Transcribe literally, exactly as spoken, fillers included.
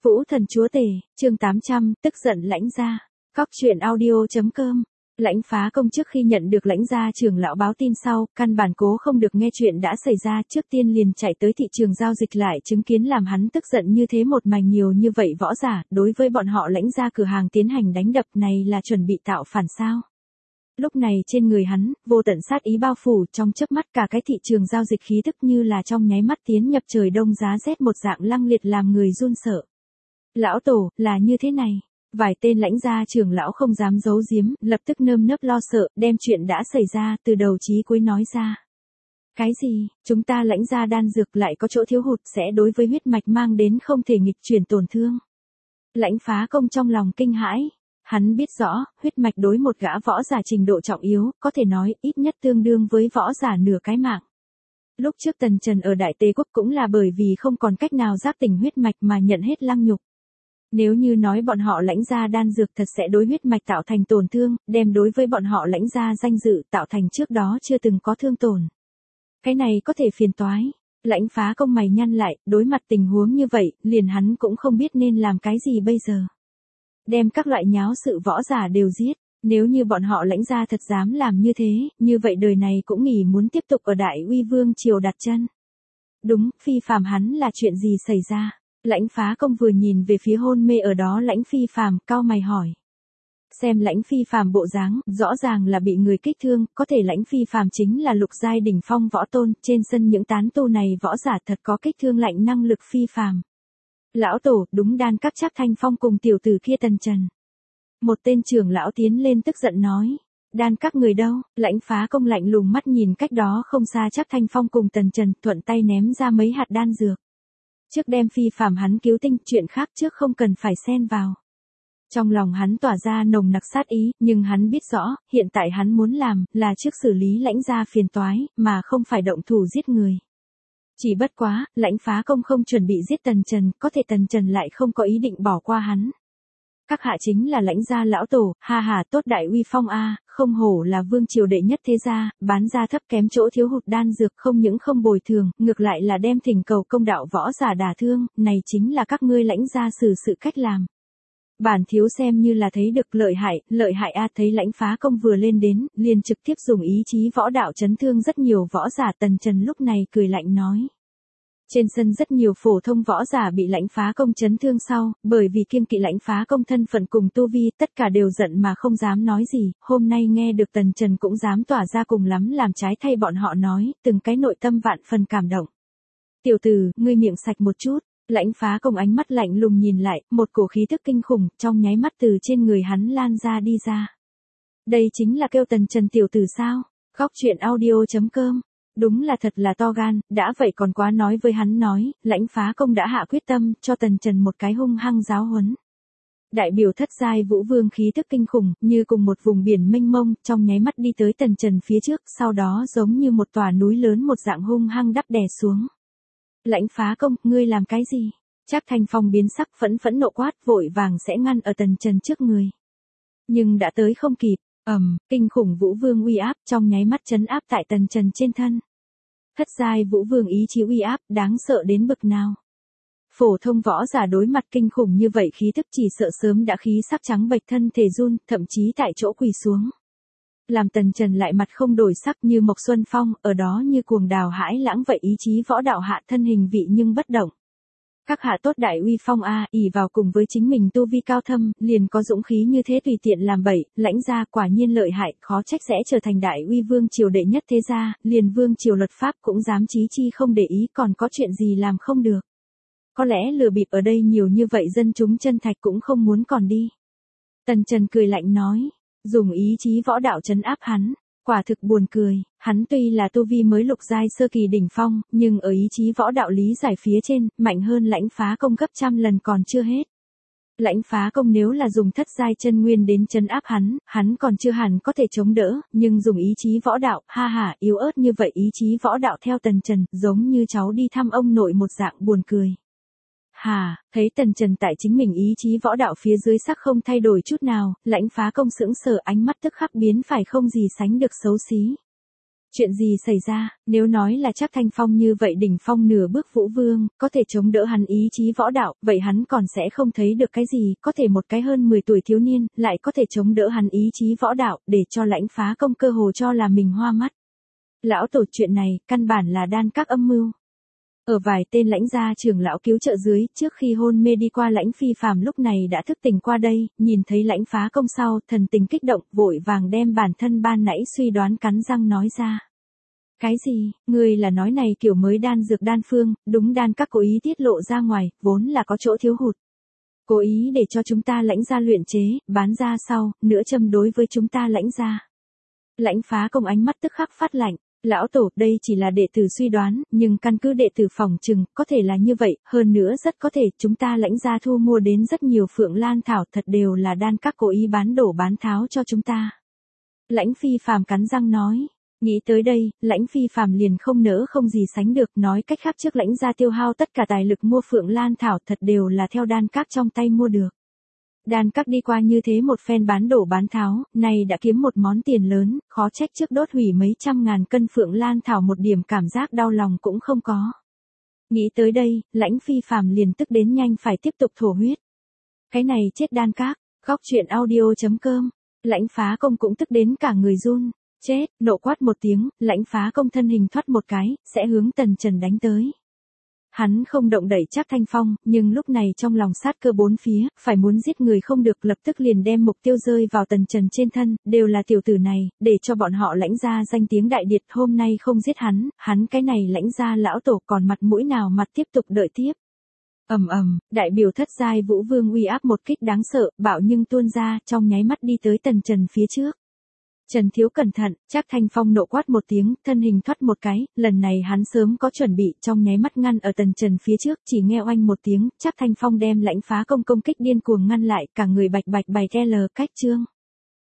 Vũ thần chúa tể, chương tám trăm, tức giận lãnh gia. Cóc truyện audio.com. Lãnh Phá Công trước khi nhận được lãnh gia trưởng lão báo tin sau, căn bản cố không được nghe chuyện đã xảy ra, trước tiên liền chạy tới thị trường giao dịch lại chứng kiến làm hắn tức giận như thế một mảnh nhiều như vậy võ giả, đối với bọn họ lãnh gia cửa hàng tiến hành đánh đập này là chuẩn bị tạo phản sao. Lúc này trên người hắn, vô tận sát ý bao phủ, trong chớp mắt cả cái thị trường giao dịch khí tức như là trong nháy mắt tiến nhập trời đông giá rét một dạng lăng liệt làm người run sợ. Lão tổ, là như thế này. Vài tên lãnh gia trưởng lão không dám giấu giếm, lập tức nơm nớp lo sợ, đem chuyện đã xảy ra từ đầu chí cuối nói ra. Cái gì, chúng ta lãnh gia đan dược lại có chỗ thiếu hụt sẽ đối với huyết mạch mang đến không thể nghịch chuyển tổn thương. Lãnh Phá Công trong lòng kinh hãi. Hắn biết rõ, huyết mạch đối một gã võ giả trình độ trọng yếu, có thể nói ít nhất tương đương với võ giả nửa cái mạng. Lúc trước Tần Trần ở Đại Tề Quốc cũng là bởi vì không còn cách nào giáp tình huyết mạch mà nhận hết lăng nhục. Nếu như nói bọn họ lãnh gia đan dược thật sẽ đối huyết mạch tạo thành tổn thương, đem đối với bọn họ lãnh gia danh dự tạo thành trước đó chưa từng có thương tổn. Cái này có thể phiền toái. Lãnh Phá Công mày nhăn lại, đối mặt tình huống như vậy, liền hắn cũng không biết nên làm cái gì bây giờ. Đem các loại nháo sự võ giả đều giết, nếu như bọn họ lãnh gia thật dám làm như thế, như vậy đời này cũng nghỉ muốn tiếp tục ở Đại Uy Vương triều đặt chân. Đúng, phi phàm hắn là chuyện gì xảy ra? Lãnh Phá Công vừa nhìn về phía hôn mê ở đó Lãnh Phi Phàm, cau mày hỏi. Xem Lãnh Phi Phàm bộ dáng, rõ ràng là bị người kích thương, có thể Lãnh Phi Phàm chính là lục giai đỉnh phong võ tôn, trên sân những tán tu này võ giả thật có kích thương lạnh năng lực phi phàm. Lão tổ, đúng đan các Trác Thanh Phong cùng tiểu tử kia Tần Trần. Một tên trưởng lão tiến lên tức giận nói. Đan các người đâu? Lãnh Phá Công lạnh lùng mắt nhìn cách đó không xa Trác Thanh Phong cùng Tần Trần, thuận tay ném ra mấy hạt đan dược. Trước đem phi phàm hắn cứu tinh, chuyện khác trước không cần phải xen vào. Trong lòng hắn tỏa ra nồng nặc sát ý, nhưng hắn biết rõ, hiện tại hắn muốn làm, là trước xử lý lãnh gia phiền toái, mà không phải động thủ giết người. Chỉ bất quá, Lãnh Phá Công không chuẩn bị giết Tần Trần, có thể Tần Trần lại không có ý định bỏ qua hắn. Các hạ chính là lãnh gia lão tổ, ha ha tốt đại uy phong a, không hổ là vương triều đệ nhất thế gia, bán ra thấp kém chỗ thiếu hụt đan dược không những không bồi thường, ngược lại là đem thỉnh cầu công đạo võ giả đả thương, này chính là các ngươi lãnh gia xử sự cách làm. Bản thiếu xem như là thấy được lợi hại, lợi hại a thấy Lãnh Phá Công vừa lên đến, liền trực tiếp dùng ý chí võ đạo chấn thương rất nhiều võ giả. Tần Trần lúc này cười lạnh nói. Trên sân rất nhiều phổ thông võ giả bị Lãnh Phá Công chấn thương sau, bởi vì kiêng kỵ Lãnh Phá Công thân phận cùng tu vi, tất cả đều giận mà không dám nói gì, hôm nay nghe được Tần Trần cũng dám tỏa ra cùng lắm làm trái thay bọn họ nói, từng cái nội tâm vạn phần cảm động. Tiểu tử, ngươi miệng sạch một chút. Lãnh Phá Công ánh mắt lạnh lùng nhìn lại, một cổ khí thức kinh khủng, trong nháy mắt từ trên người hắn lan ra đi ra. Đây chính là kêu Tần Trần tiểu tử sao? Cóc truyện audio.com. Đúng là thật là to gan, đã vậy còn quá nói với hắn nói, Lãnh Phá Công đã hạ quyết tâm, cho Tần Trần một cái hung hăng giáo huấn. Đại biểu thất giai vũ vương khí thức kinh khủng, như cùng một vùng biển mênh mông, trong nháy mắt đi tới Tần Trần phía trước, sau đó giống như một tòa núi lớn một dạng hung hăng đắp đè xuống. Lãnh Phá Công, ngươi làm cái gì? Trác Thanh Phong biến sắc phẫn phẫn nộ quát, vội vàng sẽ ngăn ở Tần Trần trước người. Nhưng đã tới không kịp, ầm, kinh khủng vũ vương uy áp trong nháy mắt trấn áp tại Tần Trần trên thân. Thất giai vũ vương ý chí uy áp đáng sợ đến bực nào. Phổ thông võ giả đối mặt kinh khủng như vậy khí thức chỉ sợ sớm đã khí sắc trắng bệch thân thể run, thậm chí tại chỗ quỳ xuống. Làm Tần Trần lại mặt không đổi sắc như Mộc Xuân Phong, ở đó như cuồng đào hãi lãng vậy ý chí võ đạo hạ thân hình vị nhưng bất động. Các hạ tốt đại uy phong a, ỷ vào cùng với chính mình tu vi cao thâm, liền có dũng khí như thế tùy tiện làm bậy, lãnh gia quả nhiên lợi hại, khó trách sẽ trở thành đại uy vương triều đệ nhất thế gia, liền vương triều luật pháp cũng dám chí chi không để ý, còn có chuyện gì làm không được. Có lẽ lừa bịp ở đây nhiều như vậy dân chúng chân thạch cũng không muốn còn đi. Tần Trần cười lạnh nói. Dùng ý chí võ đạo trấn áp hắn, quả thực buồn cười, hắn tuy là tu vi mới lục giai sơ kỳ đỉnh phong, nhưng ở ý chí võ đạo lý giải phía trên, mạnh hơn Lãnh Phá Công gấp trăm lần còn chưa hết. Lãnh Phá Công nếu là dùng thất giai chân nguyên đến trấn áp hắn, hắn còn chưa hẳn có thể chống đỡ, nhưng dùng ý chí võ đạo, ha ha, yếu ớt như vậy ý chí võ đạo theo Tần Trần, giống như cháu đi thăm ông nội một dạng buồn cười. Hà, thấy Tần Trần tại chính mình ý chí võ đạo phía dưới sắc không thay đổi chút nào, Lãnh Phá Công sững sờ ánh mắt tức khắc biến phải không gì sánh được xấu xí. Chuyện gì xảy ra, nếu nói là Trác Thanh Phong như vậy đỉnh phong nửa bước vũ vương, có thể chống đỡ hắn ý chí võ đạo, vậy hắn còn sẽ không thấy được cái gì, có thể một cái hơn mười tuổi thiếu niên, lại có thể chống đỡ hắn ý chí võ đạo, để cho Lãnh Phá Công cơ hồ cho là mình hoa mắt. Lão tổ, chuyện này, căn bản là đan các âm mưu. Ở vài tên lãnh gia trưởng lão cứu trợ dưới, trước khi hôn mê đi qua Lãnh Phi Phàm lúc này đã thức tỉnh qua đây, nhìn thấy Lãnh Phá Công sau, thần tình kích động, vội vàng đem bản thân ban nãy suy đoán cắn răng nói ra. Cái gì, người là nói này kiểu mới đan dược đan phương, đúng đan các cố ý tiết lộ ra ngoài, vốn là có chỗ thiếu hụt. Cố ý để cho chúng ta Lãnh gia luyện chế, bán ra sau, nữa châm đối với chúng ta Lãnh gia. Lãnh Phá Công ánh mắt tức khắc phát lạnh. Lão tổ, đây chỉ là đệ tử suy đoán, nhưng căn cứ đệ tử phỏng chừng, có thể là như vậy, hơn nữa rất có thể chúng ta Lãnh gia thu mua đến rất nhiều Phượng Lan thảo, thật đều là đan các cố ý bán đổ bán tháo cho chúng ta. Lãnh Phi Phàm cắn răng nói. Nghĩ tới đây, Lãnh Phi Phàm liền không nỡ không gì sánh được, nói cách khác trước Lãnh gia tiêu hao tất cả tài lực mua Phượng Lan thảo thật đều là theo đan các trong tay mua được. Đan các đi qua như thế một phen bán đổ bán tháo, này đã kiếm một món tiền lớn, khó trách trước đốt hủy mấy trăm ngàn cân Phượng Lan thảo một điểm cảm giác đau lòng cũng không có. Nghĩ tới đây, Lãnh Phi Phàm liền tức đến nhanh phải tiếp tục thổ huyết. Cái này chết đan các, góc truyện audio chấm com, Lãnh Phá Công cũng tức đến cả người run, chết, nộ quát một tiếng, Lãnh Phá Công thân hình thoát một cái, sẽ hướng Tần Trần đánh tới. Hắn không động đẩy Trác Thanh Phong, nhưng lúc này trong lòng sát cơ bốn phía, phải muốn giết người không được, lập tức liền đem mục tiêu rơi vào Tần Trần trên thân, đều là tiểu tử này, để cho bọn họ Lãnh gia danh tiếng đại điệt, hôm nay không giết hắn, hắn cái này Lãnh gia lão tổ còn mặt mũi nào mặt tiếp tục đợi tiếp. Ầm ầm, đại biểu thất giai vũ vương uy áp một kích đáng sợ, bạo nhưng tuôn ra, trong nháy mắt đi tới Tần Trần phía trước. Trần thiếu cẩn thận, Trác Thanh Phong nộ quát một tiếng, thân hình thoát một cái, lần này hắn sớm có chuẩn bị, trong nháy mắt ngăn ở Tần Trần phía trước, chỉ nghe oanh một tiếng, Trác Thanh Phong đem Lãnh Phá Công công kích điên cuồng ngăn lại, cả người bạch bạch bạch l cách chương.